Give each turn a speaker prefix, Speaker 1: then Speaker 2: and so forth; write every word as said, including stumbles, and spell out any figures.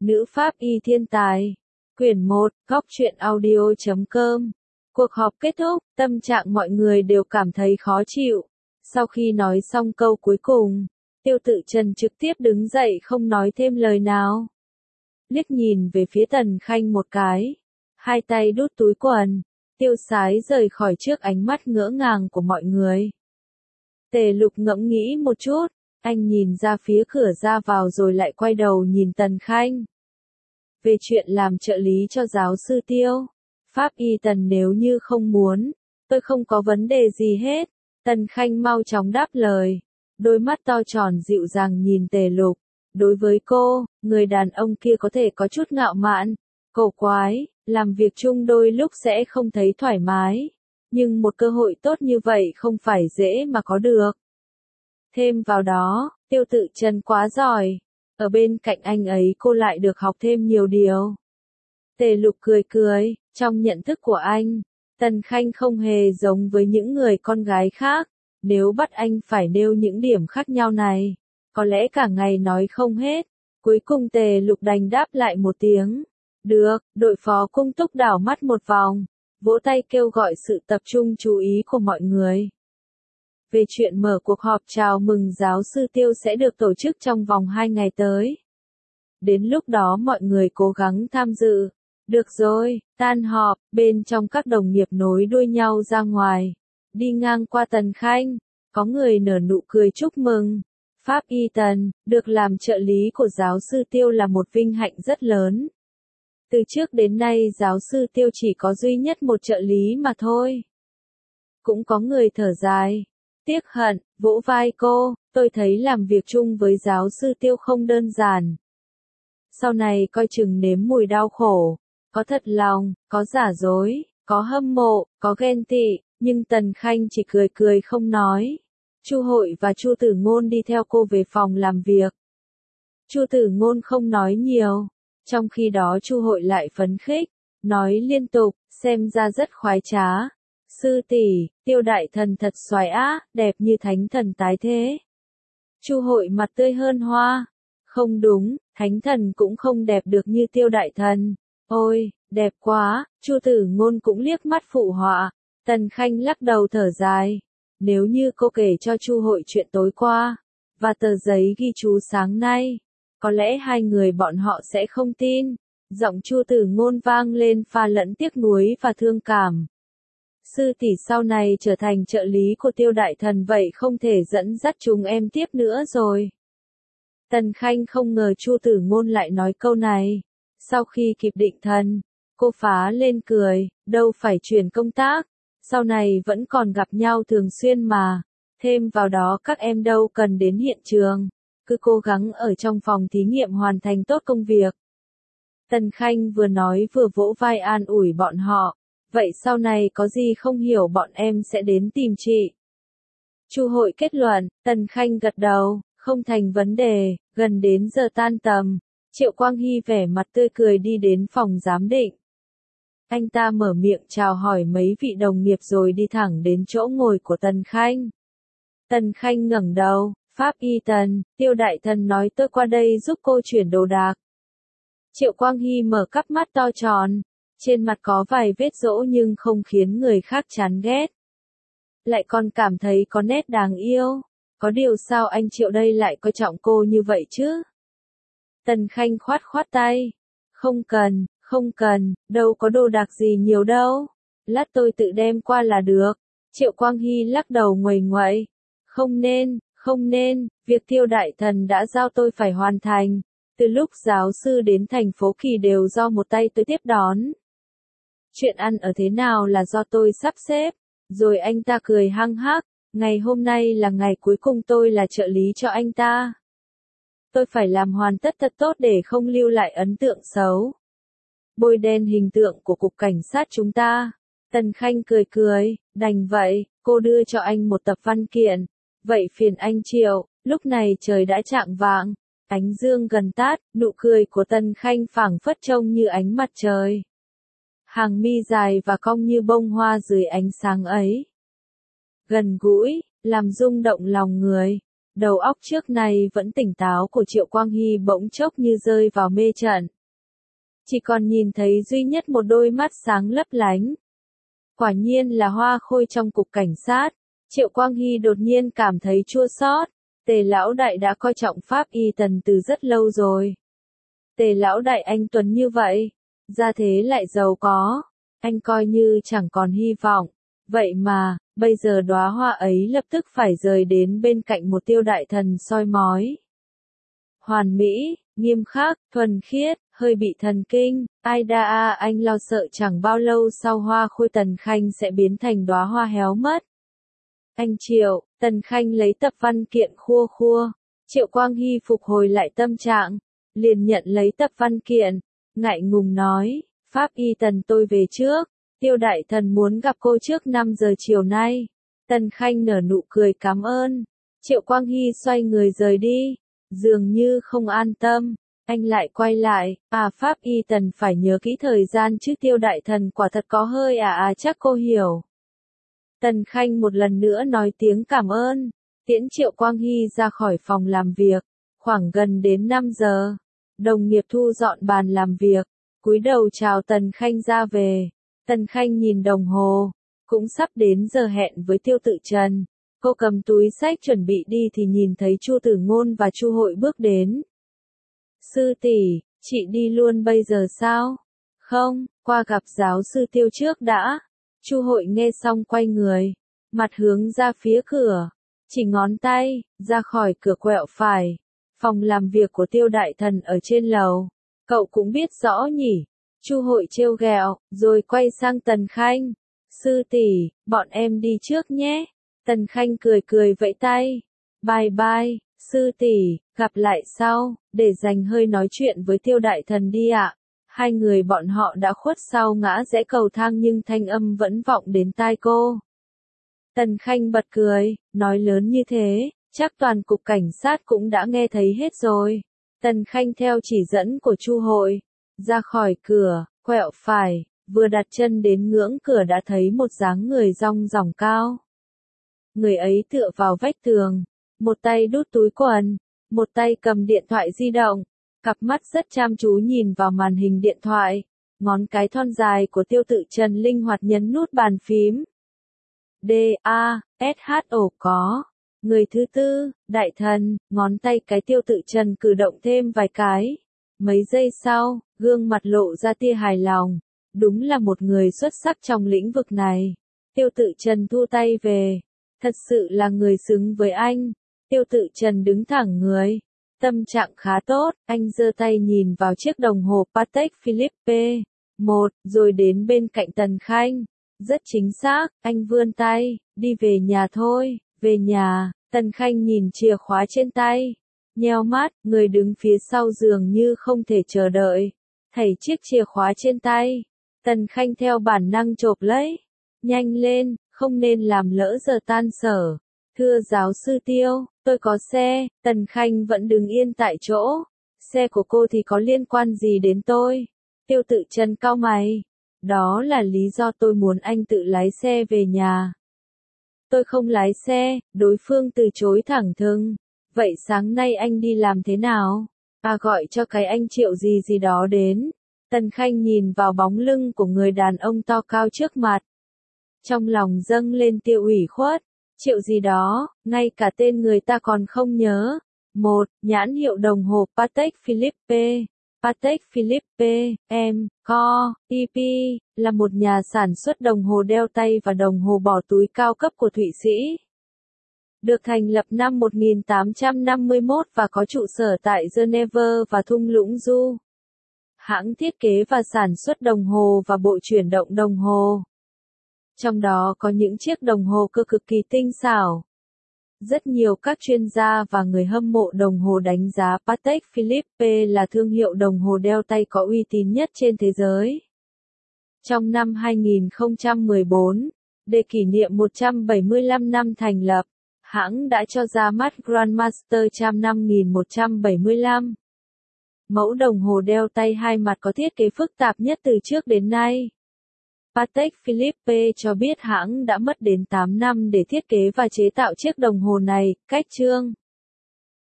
Speaker 1: Nữ pháp y thiên tài. Quyển một, góc truyện audio chấm com. Cuộc họp kết thúc, tâm trạng mọi người đều cảm thấy khó chịu. Sau khi nói xong câu cuối cùng, Tiêu Tự Trần trực tiếp đứng dậy không nói thêm lời nào. Liếc nhìn về phía Tần Khanh một cái, hai tay đút túi quần, tiêu sái rời khỏi trước ánh mắt ngỡ ngàng của mọi người. Tề Lục ngẫm nghĩ một chút, anh nhìn ra phía cửa ra vào rồi lại quay đầu nhìn Tần Khanh. Về chuyện làm trợ lý cho giáo sư Tiêu, Pháp y Tần nếu như không muốn, tôi không có vấn đề gì hết. Tần Khanh mau chóng đáp lời, đôi mắt to tròn dịu dàng nhìn Tề Lục. Đối với cô, người đàn ông kia có thể có chút ngạo mạn, cổ quái, làm việc chung đôi lúc sẽ không thấy thoải mái. Nhưng một cơ hội tốt như vậy không phải dễ mà có được. Thêm vào đó, Tiêu Tự Trần quá giỏi. Ở bên cạnh anh ấy cô lại được học thêm nhiều điều. Tề Lục cười cười, trong nhận thức của anh, Tần Khanh không hề giống với những người con gái khác. Nếu bắt anh phải nêu những điểm khác nhau này, có lẽ cả ngày nói không hết. Cuối cùng Tề Lục đành đáp lại một tiếng. Được, đội phó Cung Túc đảo mắt một vòng, vỗ tay kêu gọi sự tập trung chú ý của mọi người. Về chuyện mở cuộc họp chào mừng giáo sư Tiêu sẽ được tổ chức trong vòng hai ngày tới. Đến lúc đó mọi người cố gắng tham dự. Được rồi, tan họp, bên trong các đồng nghiệp nối đuôi nhau ra ngoài. Đi ngang qua Tần Khanh, có người nở nụ cười chúc mừng. Pháp y Tần, được làm trợ lý của giáo sư Tiêu là một vinh hạnh rất lớn. Từ trước đến nay giáo sư Tiêu chỉ có duy nhất một trợ lý mà thôi. Cũng có người thở dài, tiếc hận, vỗ vai cô, tôi thấy làm việc chung với giáo sư Tiêu không đơn giản. Sau này coi chừng nếm mùi đau khổ, có thật lòng, có giả dối, có hâm mộ, có ghen tị, nhưng Tần Khanh chỉ cười cười không nói. Chu Hội và Chu Tử Ngôn đi theo cô về phòng làm việc. Chu Tử Ngôn không nói nhiều, trong khi đó Chu Hội lại phấn khích, nói liên tục, xem ra rất khoái trá. Sư tỷ, Tiêu đại thần thật xoái á, đẹp như thánh thần tái thế. Chu Hội mặt tươi hơn hoa. Không đúng, thánh thần cũng không đẹp được như Tiêu đại thần. Ôi, đẹp quá. Chu Tử Ngôn cũng liếc mắt phụ họa. Tần Khanh lắc đầu thở dài. Nếu như cô kể cho Chu Hội chuyện tối qua, và tờ giấy ghi chú sáng nay, có lẽ hai người bọn họ sẽ không tin. Giọng Chu Tử Ngôn vang lên pha lẫn tiếc nuối và thương cảm. Sư tỷ sau này trở thành trợ lý của Tiêu đại thần vậy không thể dẫn dắt chúng em tiếp nữa rồi. Tần Khanh không ngờ Chu Tử Ngôn lại nói câu này. Sau khi kịp định thần, cô phá lên cười, đâu phải chuyển công tác, sau này vẫn còn gặp nhau thường xuyên mà. Thêm vào đó các em đâu cần đến hiện trường, cứ cố gắng ở trong phòng thí nghiệm hoàn thành tốt công việc. Tần Khanh vừa nói vừa vỗ vai an ủi bọn họ, vậy sau này có gì không hiểu bọn em sẽ đến tìm chị. Chu Hội kết luận, Tần Khanh gật đầu, không thành vấn đề. Gần đến giờ tan tầm, Triệu Quang Hy vẻ mặt tươi cười đi đến phòng giám định. Anh ta mở miệng chào hỏi mấy vị đồng nghiệp rồi đi thẳng đến chỗ ngồi của Tần Khanh. Tần Khanh ngẩng đầu, Pháp y Tần, Tiêu đại thần nói tôi qua đây giúp cô chuyển đồ đạc. Triệu Quang Hy mở cặp mắt to tròn, trên mặt có vài vết rỗ nhưng không khiến người khác chán ghét. Lại còn cảm thấy có nét đáng yêu, có điều sao anh Triệu đây lại coi trọng cô như vậy chứ? Tần Khanh khoát khoát tay, không cần, không cần, đâu có đồ đạc gì nhiều đâu, lát tôi tự đem qua là được. Triệu Quang Hy lắc đầu nguầy nguậy, không nên, không nên, việc Tiêu đại thần đã giao tôi phải hoàn thành, từ lúc giáo sư đến thành phố Kỳ đều do một tay tôi tiếp đón. Chuyện ăn ở thế nào là do tôi sắp xếp, rồi anh ta cười hăng hắc, ngày hôm nay là ngày cuối cùng tôi là trợ lý cho anh ta. Tôi phải làm hoàn tất thật tốt để không lưu lại ấn tượng xấu. Bôi đen hình tượng của cục cảnh sát chúng ta. Tần Khanh cười cười, đành vậy, cô đưa cho anh một tập văn kiện. Vậy phiền anh Triệu. Lúc này trời đã chạng vạng, ánh dương gần tát, nụ cười của Tần Khanh phảng phất trông như ánh mặt trời. Hàng mi dài và cong như bông hoa dưới ánh sáng ấy. Gần gũi, làm rung động lòng người. Đầu óc trước này vẫn tỉnh táo của Triệu Quang Hy bỗng chốc như rơi vào mê trận. Chỉ còn nhìn thấy duy nhất một đôi mắt sáng lấp lánh. Quả nhiên là Hoa Khôi trong cục cảnh sát. Triệu Quang Hy đột nhiên cảm thấy chua xót. Tề lão đại đã coi trọng Pháp Y Tần từ rất lâu rồi. Tề lão đại anh tuấn như vậy, gia thế lại giàu có, anh coi như chẳng còn hy vọng. Vậy mà, bây giờ đóa hoa ấy lập tức phải rời đến bên cạnh một Tiêu đại thần soi mói. Hoàn mỹ, nghiêm khắc, thuần khiết, hơi bị thần kinh, ai đa a anh lo sợ chẳng bao lâu sau Hoa Khôi Tần Khanh sẽ biến thành đóa hoa héo mất. Anh Triệu, Tần Khanh lấy tập văn kiện khua khua. Triệu Quang Hy phục hồi lại tâm trạng, liền nhận lấy tập văn kiện, ngại ngùng nói, Pháp Y Tần tôi về trước, Tiêu đại thần muốn gặp cô trước năm giờ chiều nay. Tần Khanh nở nụ cười cảm ơn. Triệu Quang Hy xoay người rời đi, dường như không an tâm, anh lại quay lại, à Pháp Y Tần phải nhớ kỹ thời gian chứ Tiêu đại thần quả thật có hơi à à chắc cô hiểu. Tần Khanh một lần nữa nói tiếng cảm ơn, tiễn Triệu Quang Hy ra khỏi phòng làm việc, khoảng gần đến năm giờ, đồng nghiệp thu dọn bàn làm việc, cúi đầu chào Tần Khanh ra về. Tần Khanh nhìn đồng hồ, cũng sắp đến giờ hẹn với Tiêu Tự Trần. Cô cầm túi sách chuẩn bị đi thì nhìn thấy Chu Tử Ngôn và Chu Hội bước đến. Sư tỷ, chị đi luôn bây giờ sao? Không, qua gặp giáo sư Tiêu trước đã. Chu Hội nghe xong quay người, mặt hướng ra phía cửa, chỉ ngón tay, ra khỏi cửa quẹo phải. Phòng làm việc của Tiêu đại thần ở trên lầu. Cậu cũng biết rõ nhỉ? Chu Hội trêu ghẹo, rồi quay sang Tần Khanh. Sư tỷ, bọn em đi trước nhé. Tần Khanh cười cười vẫy tay. Bye bye, sư tỷ, gặp lại sau, để dành hơi nói chuyện với Tiêu đại thần đi ạ. Hai người bọn họ đã khuất sau ngã rẽ cầu thang nhưng thanh âm vẫn vọng đến tai cô. Tần Khanh bật cười, nói lớn như thế, chắc toàn cục cảnh sát cũng đã nghe thấy hết rồi. Tần Khanh theo chỉ dẫn của Chu Hội, ra khỏi cửa, quẹo phải, vừa đặt chân đến ngưỡng cửa đã thấy một dáng người rong ròng cao. Người ấy tựa vào vách tường, một tay đút túi quần, một tay cầm điện thoại di động, cặp mắt rất chăm chú nhìn vào màn hình điện thoại, ngón cái thon dài của Tiêu Tự Trần linh hoạt nhấn nút bàn phím. D A S H O có. Người thứ tư, đại thần, ngón tay cái Tiêu Tự Trần cử động thêm vài cái. Mấy giây sau, gương mặt lộ ra tia hài lòng. Đúng là một người xuất sắc trong lĩnh vực này. Tiêu Tự Trần thu tay về. Thật sự là người xứng với anh. Tiêu Tự Trần đứng thẳng người. Tâm trạng khá tốt, anh giơ tay nhìn vào chiếc đồng hồ Patek Philippe. Một, rồi đến bên cạnh Tần Khanh. Rất chính xác, anh vươn tay, đi về nhà thôi, về nhà. Tần Khanh nhìn chìa khóa trên tay. Nheo mắt, người đứng phía sau dường như không thể chờ đợi. Thảy chiếc chìa khóa trên tay. Tần Khanh theo bản năng chộp lấy. Nhanh lên, không nên làm lỡ giờ tan sở. Thưa giáo sư Tiêu, tôi có xe. Tần Khanh vẫn đứng yên tại chỗ. Xe của cô thì có liên quan gì đến tôi? Tiêu Tự Trần cau mày. Đó là lý do tôi muốn anh tự lái xe về nhà. Tôi không lái xe, đối phương từ chối thẳng thừng. Vậy sáng nay anh đi làm thế nào? À gọi cho cái anh Triệu gì gì đó đến. Tần Khanh nhìn vào bóng lưng của người đàn ông to cao trước mặt. Trong lòng dâng lên tia ủy khuất. Triệu gì đó, ngay cả tên người ta còn không nhớ. Một, nhãn hiệu đồng hồ Patek Philippe. Patek Philippe, em, Co, e pê, là một nhà sản xuất đồng hồ đeo tay và đồng hồ bỏ túi cao cấp của Thụy Sĩ. Được thành lập năm một nghìn tám trăm năm mươi mốt và có trụ sở tại Geneva và thung lũng Du. Hãng thiết kế và sản xuất đồng hồ và bộ chuyển động đồng hồ. Trong đó có những chiếc đồng hồ cơ cực kỳ tinh xảo. Rất nhiều các chuyên gia và người hâm mộ đồng hồ đánh giá Patek Philippe là thương hiệu đồng hồ đeo tay có uy tín nhất trên thế giới. Trong năm hai nghìn không trăm mười bốn, để kỷ niệm một trăm bảy mươi lăm năm thành lập, hãng đã cho ra mắt Grandmaster trăm năm nghìn một trăm bảy mươi lăm. Mẫu đồng hồ đeo tay hai mặt có thiết kế phức tạp nhất từ trước đến nay. Patek Philippe cho biết hãng đã mất đến tám năm để thiết kế và chế tạo chiếc đồng hồ này, cách chương.